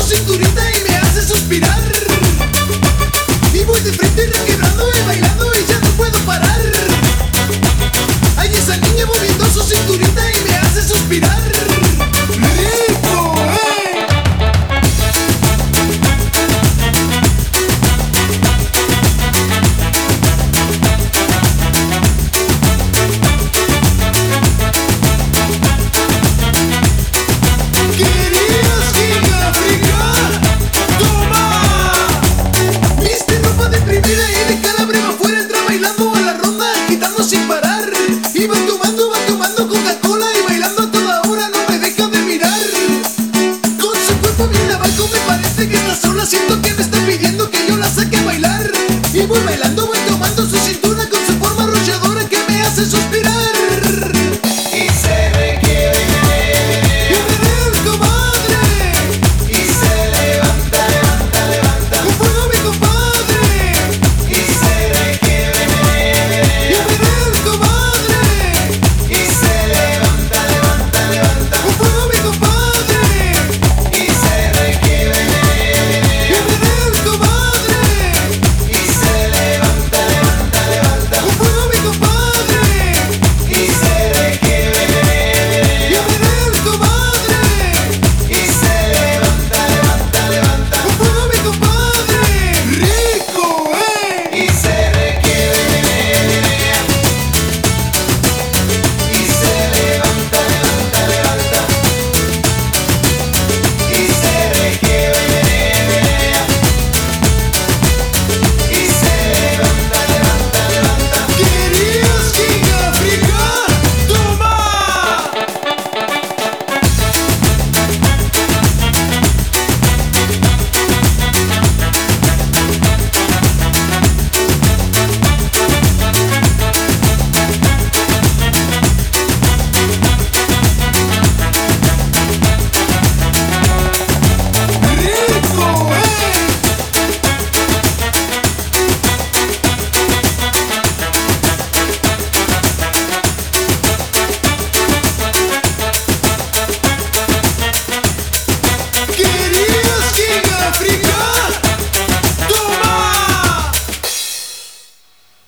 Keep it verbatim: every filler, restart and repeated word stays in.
cinturita y me hace suspirar. Y voy de frente requebrando y bailando y ya no puedo parar. Ay, esa niña moviendo su cinturita y me hace suspirar. ¡Rico, eh! ¿Querías giga frica? ¡Toma! Viste ropa de primera y de cara breva afuera entra bailando a la ronda, agitando sin parar. Y va tomando, va tomando Coca-Cola y bailando a toda hora, no me deja de mirar. Con su cuerpo bien abajo me parece que está sola, siento que me